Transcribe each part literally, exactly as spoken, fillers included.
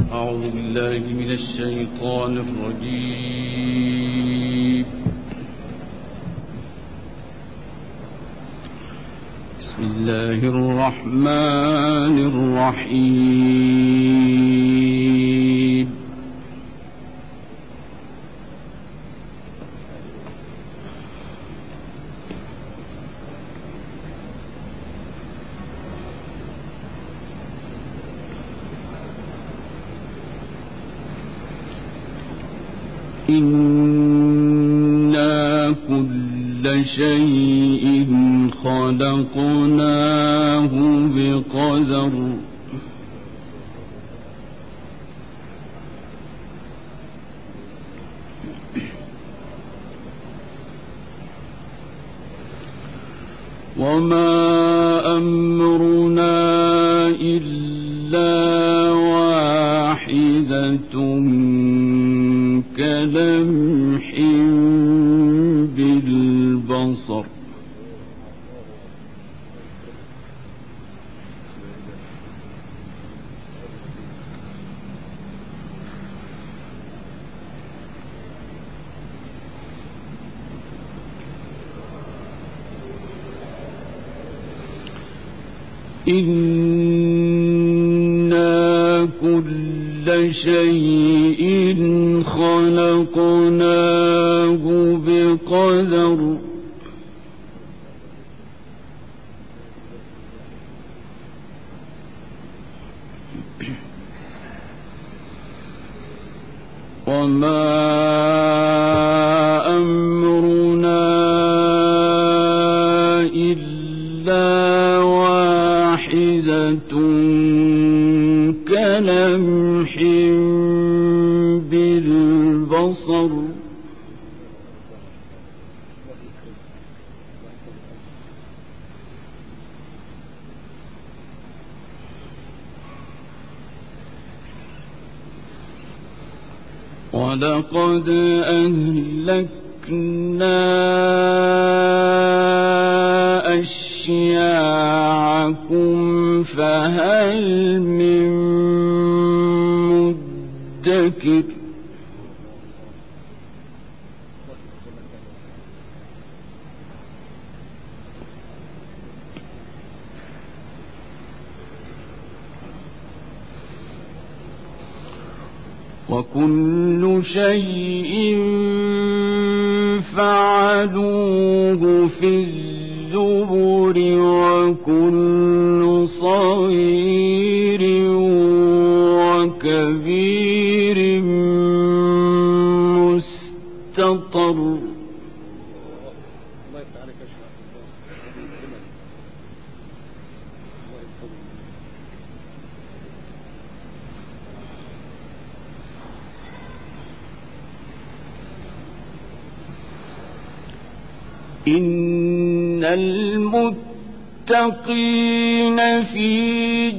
أعوذ بالله من الشيطان الرجيم. بسم الله الرحمن الرحيم. إنا كل شيء خلقناه بقدر وما أمرنا إلا واحدة كلمح بالبصر إنا كل شيء خلقناه بقدر وما أمرنا إلا واحدة كلمح بالبصر ولقد أهلكنا أشياعكم فهل من مدكر وكل شيء فعلوه في الزبر وكل صغير وكبير مستطر إن المتقين في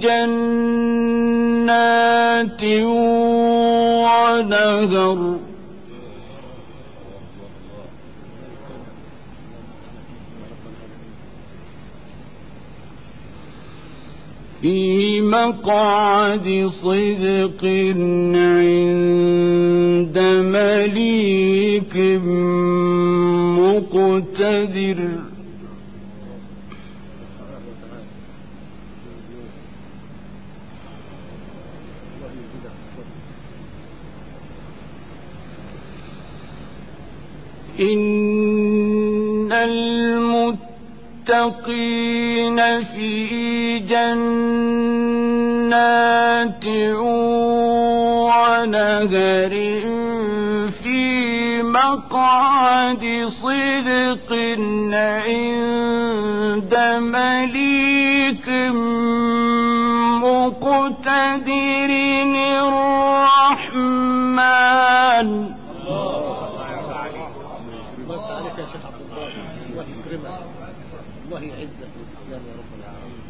جنات ونهر في مقعد صدق عند مليك مقتدر إن المتقين في جنات ونهر في مقعد صدق عند مليك مقتدر الرحمن. الله يعزك بالإسلام يا رب العالمين.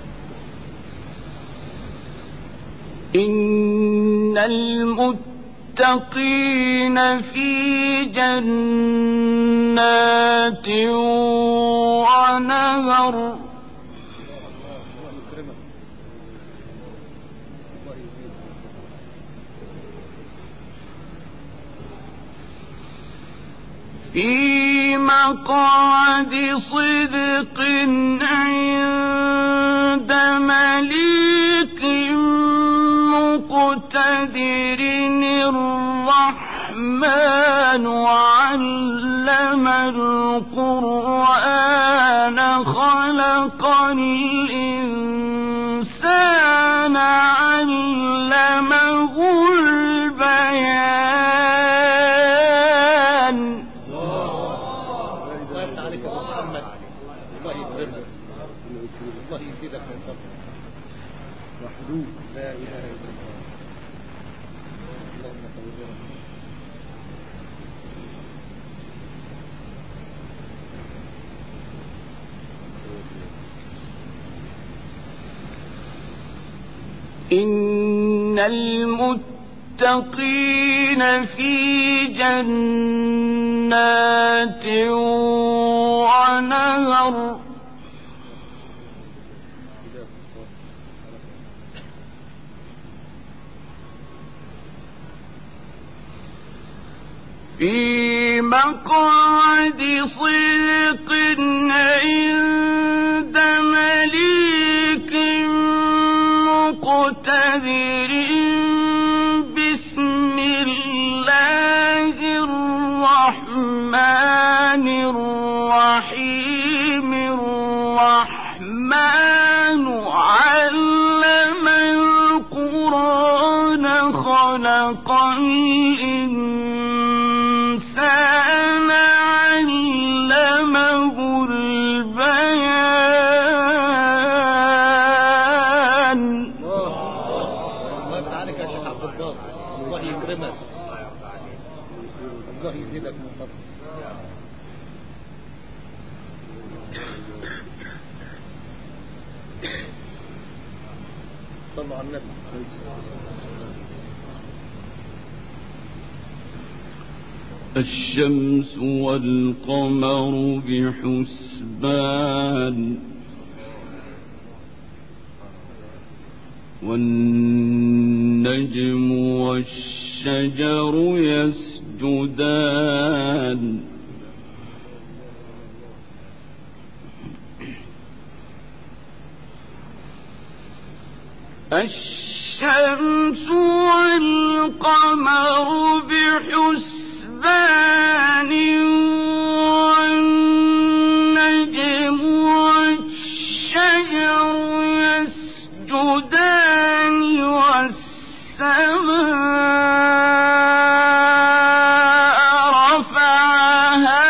إن المتقين المتقين في جنات ونهر في مقعد صدق عند مليك مقتدر الرحمن علم القرآن خلق الإنسان علمه البيان. الله عليك يا محمد، الله يكرمك، الله يزيدك من فضله. وحدوه لا اله الا الله. اللهم صل وسلم. إن المتقين في جنات ونهر في مقعد صدق عند مليك مقتدر بسم الله الرحمن الرحيم. الرحمن علم القرآن خلق الإنسان علمه البيان. الله عليك يا شيخ عبد الباسط، الله يكرمك، الله يزيدك من فضله. صلوا على النبي. الشمس والقمر بحسبان والنجم والشجر يسجدان الشمس والقمر بحسبان والنجم والشجر يسجدان والسماء رفعها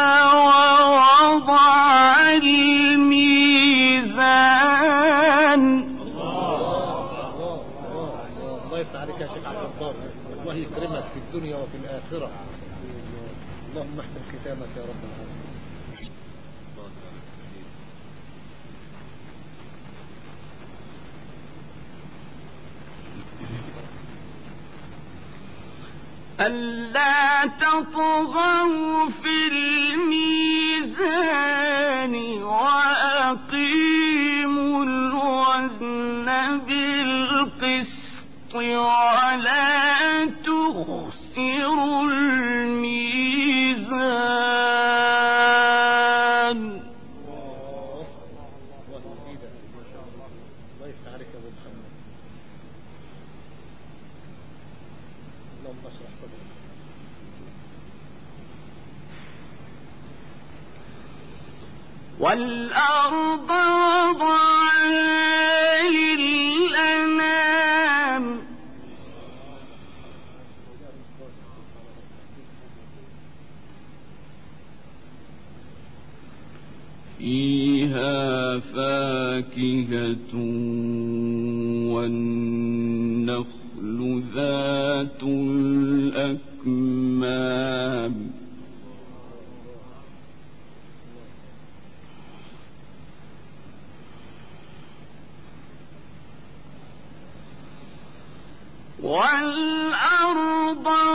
ووضع الميزان. الله يفتح عليك يا شيخ عبد الباسط، الله يكرمك في الدنيا وفي الآخرة. اللهم احسن ختامك يا رب العالمين. ألا تطغوا في الميزان وأقيموا الوزن بالقسط ولا تخسروا الميزان. الله يزيدك ما شاء الله، الله يفتح عليك يا ابو محمد. اللهم اشرح صدرك. والأرض وضعها للأنام فيها فاكهة والنخل ذات الأكمام والأرض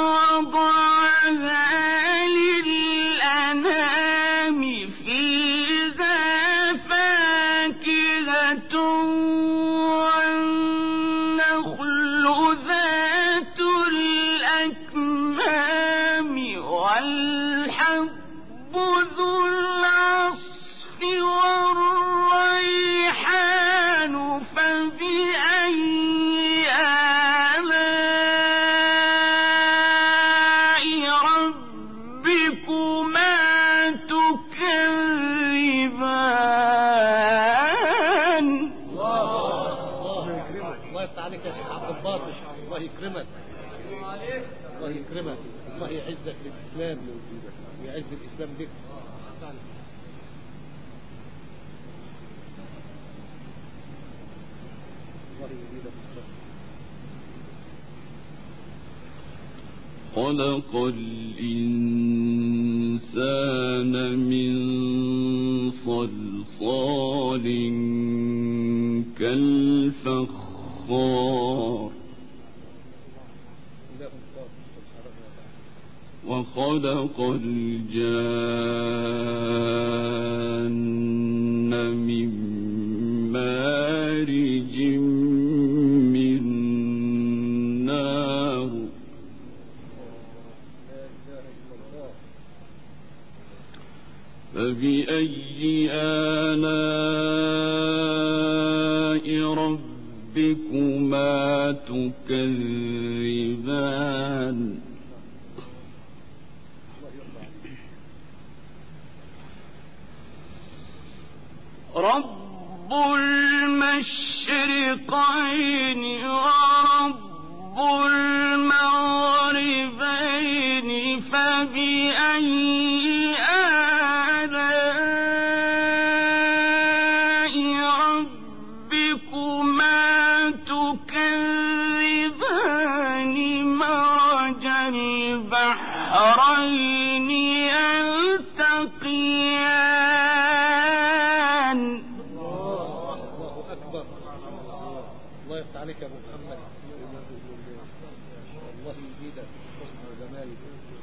الحب ذو العصف والريحان فبأي آلاء ربكما تكذبان. الله يكرمك، الله يفتح عليك يا شيخ عبد الباسط، الله يكرمك، الله يكرمك، الله يعزك للإسلام ويعز الإسلام بك. الله يزيدك الصبر. خلق الإنسان من صلصال كالفخار وخلق الجان من مارج من نار فبأي آلاء ربكما تكذبان. رب المشرقين ورب المغربين فبأي آلاء ربكما تكذبان. مرج البحرين يلتقيان. الله أكبر، الله يفتح عليك يا أبو محمد، الله يزيدك حسن وجمالك.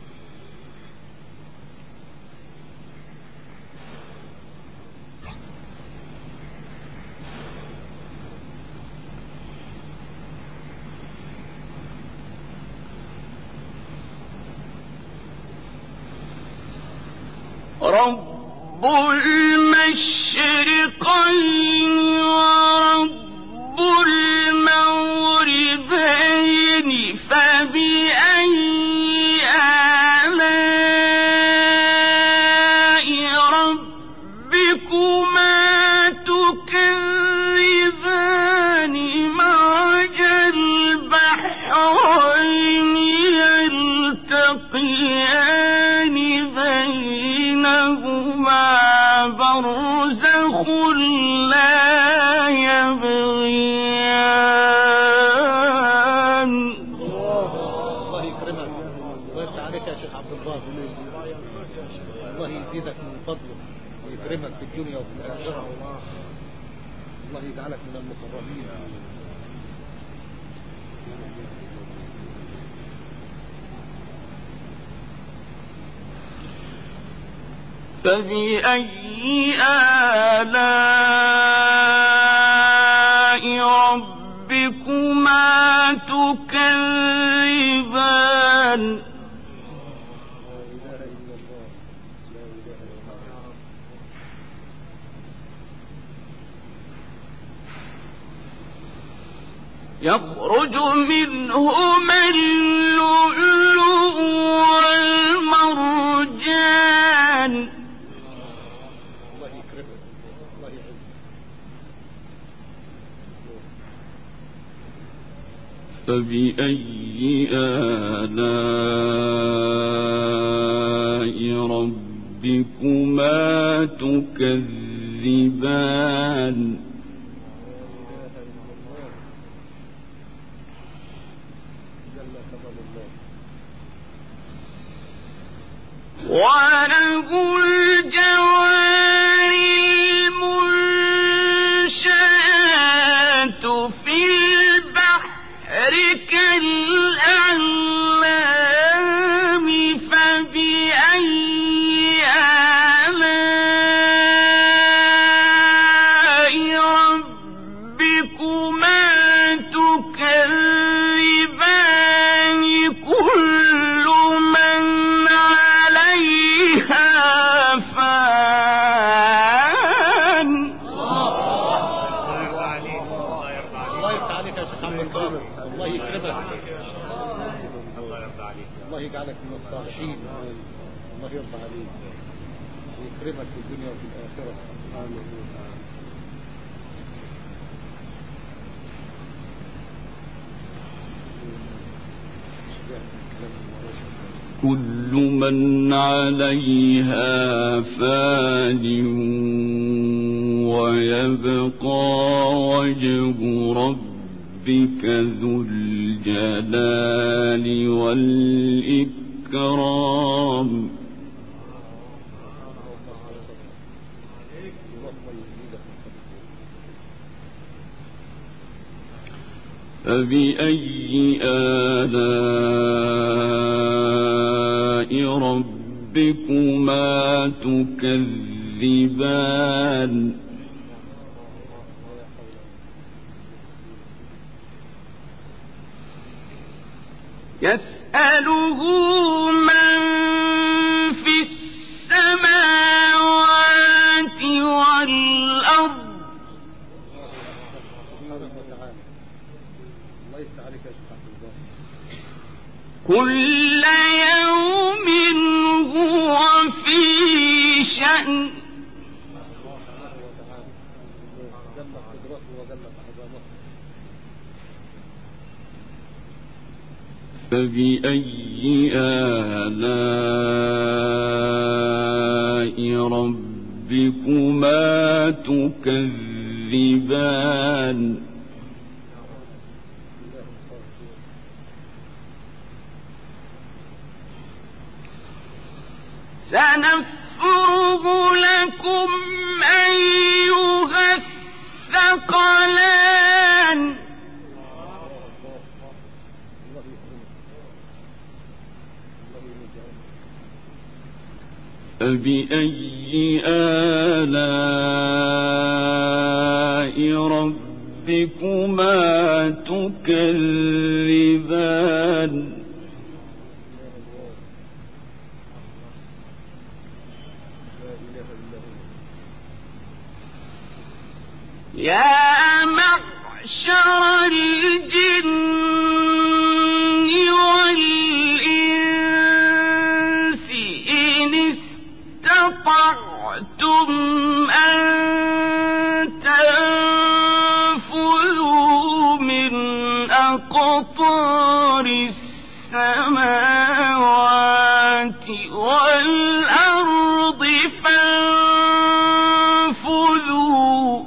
رب المشرقين ورب المغربين فبأي آلاء ربكما تكذبان. مرج البحرين يلتقيان بينهما برزخ لا يبغيان. الله يكرمك، الله يفتح عليك يا شيخ عبد الباسط، الله يزيدك من فضله ويكرمك في الدنيا وفي الآخرة، الله يجعلك من المقربين. فبأي آلاء ربكما تكذبان. يخرج منهما اللؤلؤ والمرجان. الله يكرمك، الله يعزك. فبأي آلاء ربكما تكذبان. وله الجوار المنشآت في البحر كالأعلام فبأي آلاء ربكما تكذبان. كل من عليها الصالحين. الله يرضى عليك ويكرمك في الدنيا وفي الآخرة. كل من عليها فان ويبقى وجه ربك ذو الجلال والإكرام. فبأي آلاء ربكما تكذبان؟ يسأله من في السماوات والأرض كل يوم هو في شأن. فبأي آلاء ربكما تكذبان؟ سنفرغ لكم أيها الثقلان. فبأي آلاء ربكما تكذبان؟ يا معشر الجن والإنس إن استطعتم أن تنفذوا من أقطار السماوات والأرض فانفذوا.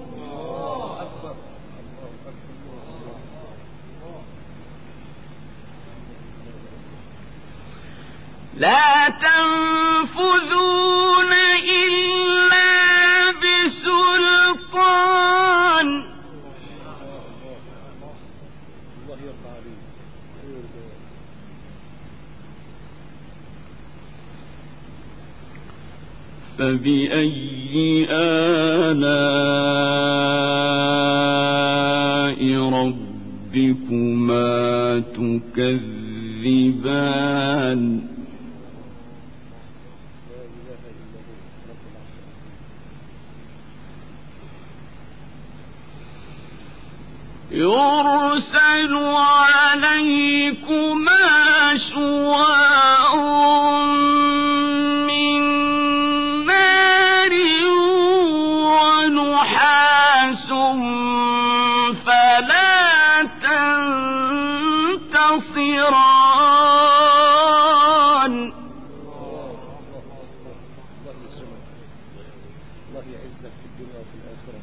لا تنفذون إلا بسلطان. فبأي آلاء ربكما تكذبان؟ يرسل عليكما شواظ من نار ونحاس فلا تنتصران. الله يعزك في الدنيا وفي الآخرة.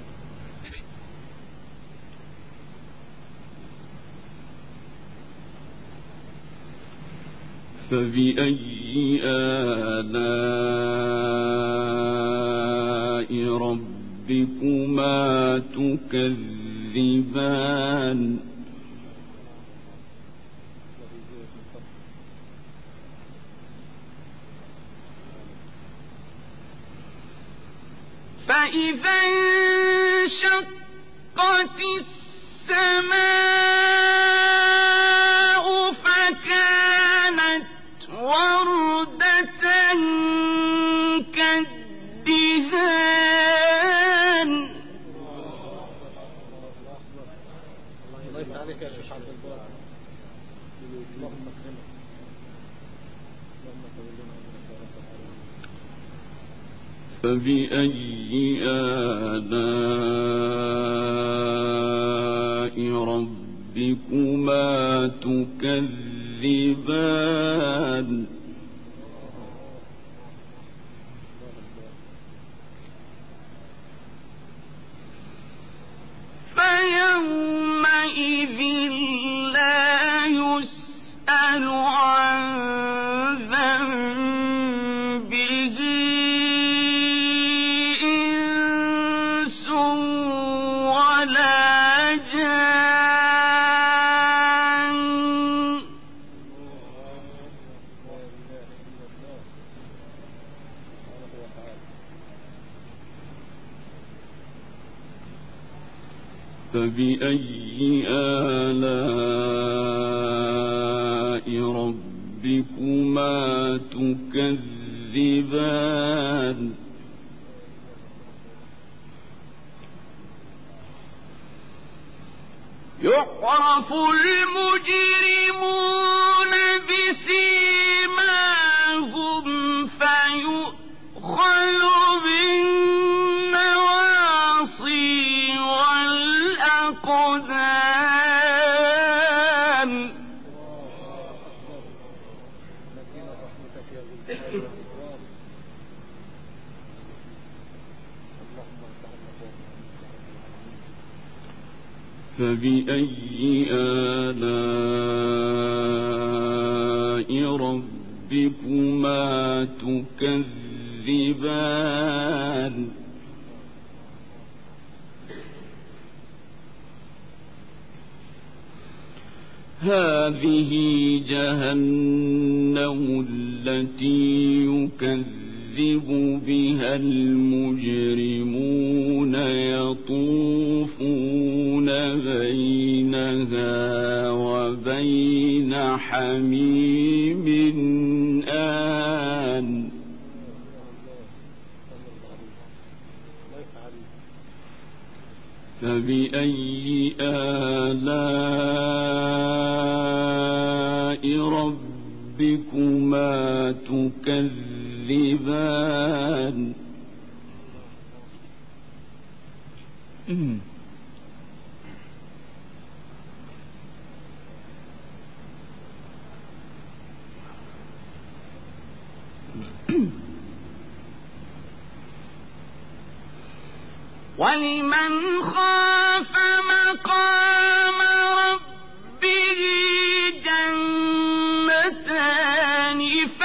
فبأي آلاء ربكما تكذبان؟ فإذا انشقت السماء فكانت وردة كالدهان. الله يفتح عليك يا شيخ عبد الباسط. اللهم اكرمك. فبأي آلاء ربكما تكذبان فيومئذ لا يسأل عن ذنبه إنس ولا جان فبأي آلاء ربكما تكذبان يعرف المجرمون بسيماهم فيؤخذ بالنواصي والأقدام فبأي آلاء ربكما تكذبان هذه جهنم التي يكذب بها المجرمون يطوفون بينها وبين حميم آن فبأي آلاء ربكما تكذبان ولمن خاف مقام ربه جنتان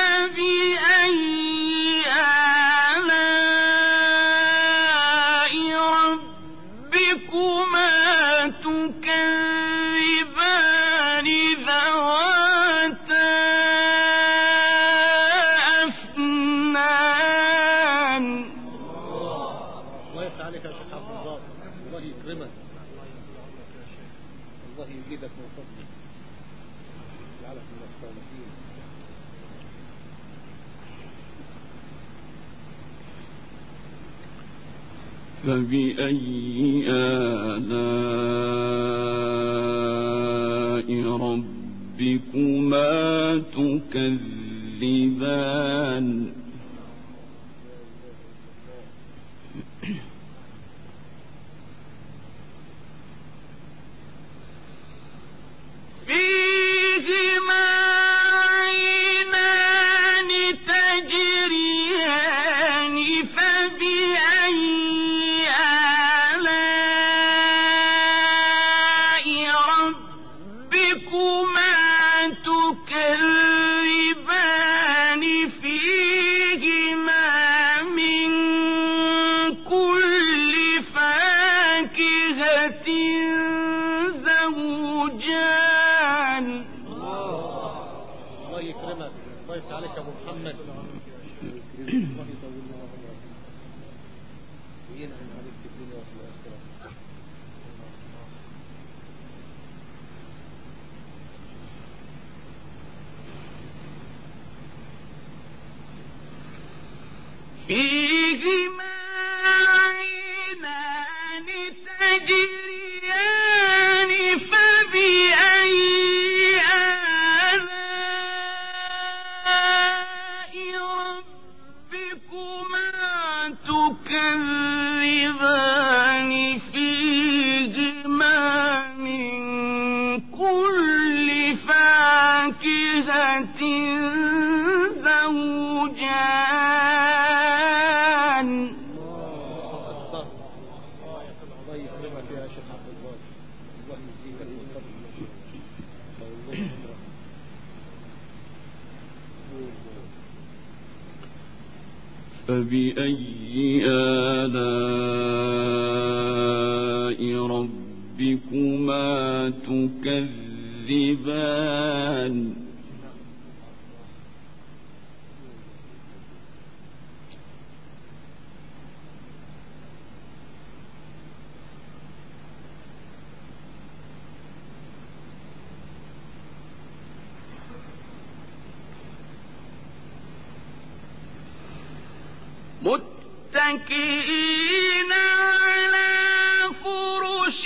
فبأي آلاء ربكما تكذبان ذواتا أفنان الله يفتح عليك يا شيخ عبد الله، الله يكرمك، الله يزيدك من فضله، يجعلك من الصالحين. فبأي آلاء ربكما تكذبان فيهما عينان تجريان فبأي آلاء ربكما تكذبان فيهما من كل فاكهة زوجان. الله يكرمك، الله يفتح عليك يا ابو محمد، الله يطول لنا عمرك وينعم عليك في الدنيا وفي الاخره. فيهما عينان تجريان فبأي آلاء ربكما تكذبان فيهما من كل فاكهة زوجان. الله يكرمك يا شيخ عبد الباسط، الله يزيدك من فضله. فبأي آلاء ربكما تكذبان. متكئين على فرش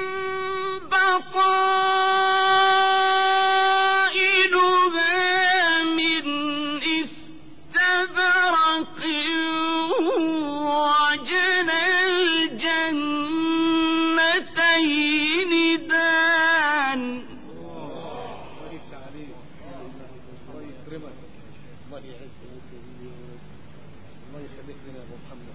بطائنها من استبرق وجنى الجنتين دان. الله يكرمك، الله يعزك، الله يخليك لنا يا ابو محمد.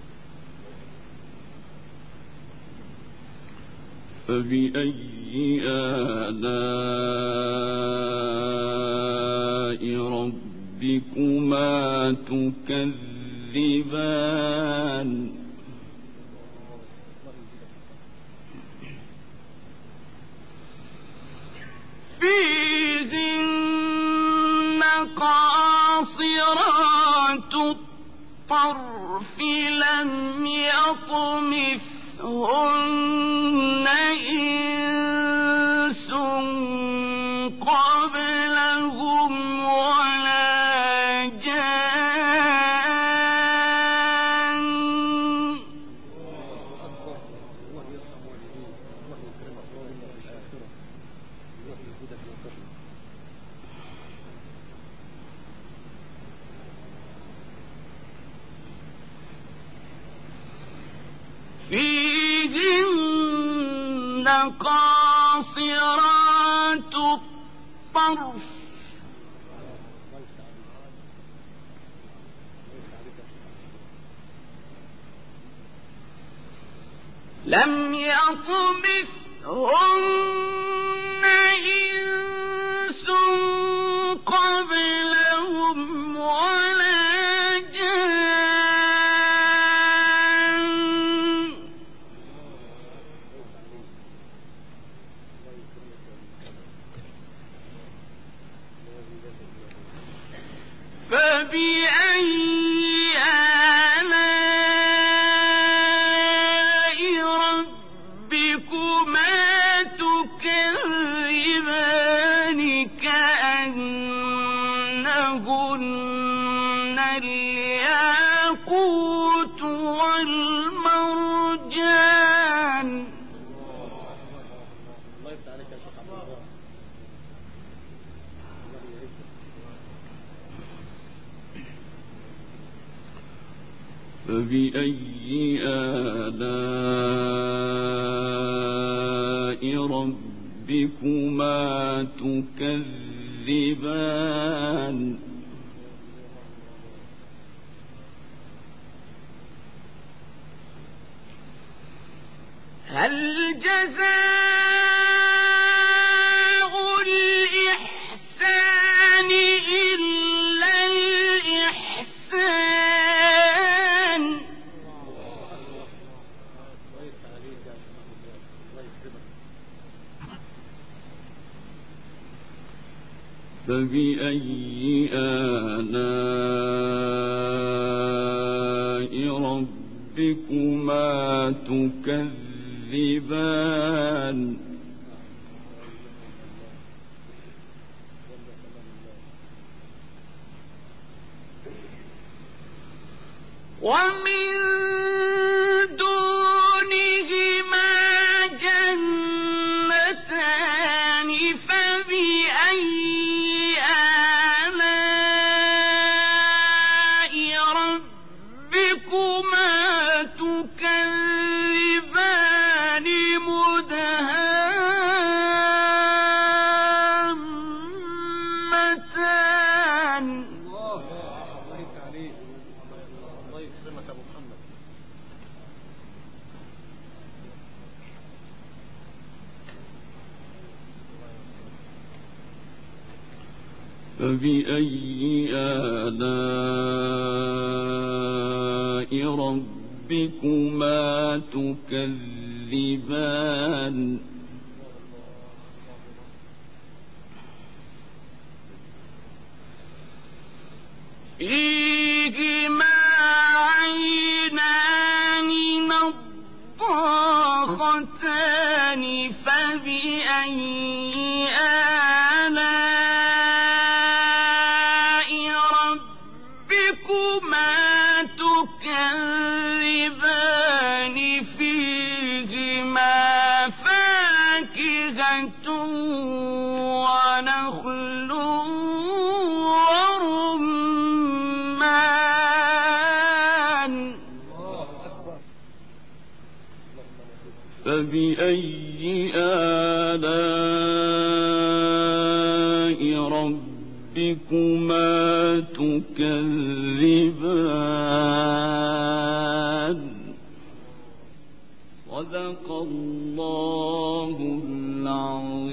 فبأي آلاء ربكما تكذبان. فيهن قاصرات الطرف لم يطمثهن إنس قبلهم ولا جان. الله يرحم والديك، الله يكرمك ويرحمك في الآخرة، الله يزيدك من فضله. فيهن قاصرات الطرف لم يطمثهن إنس قبلهم ولا جان. فبأي آلاء ربكما تكذبان كأنهن الياقوت والمرجان. الله يفتح عليك يا شيخ عبد الله، الله يعزك. فبأي آلاء ربكما تكذبان. هل جزاء الإحسان إلا الإحسان. الله يفتح عليك يا شيخ عبد الله، الله يكرمك. فبأي آلاء ربكما تكذبان. ومن دونهما جنتان فبأي آلاء ربكما فبأي آلاء ربكما تكذبان فيهما عينان نضاختان فبأي آلاء ربكما تكذبان فيهما فاكهة ونخل فبأي آلاء ربكما تكذبان صدق الله العظيم.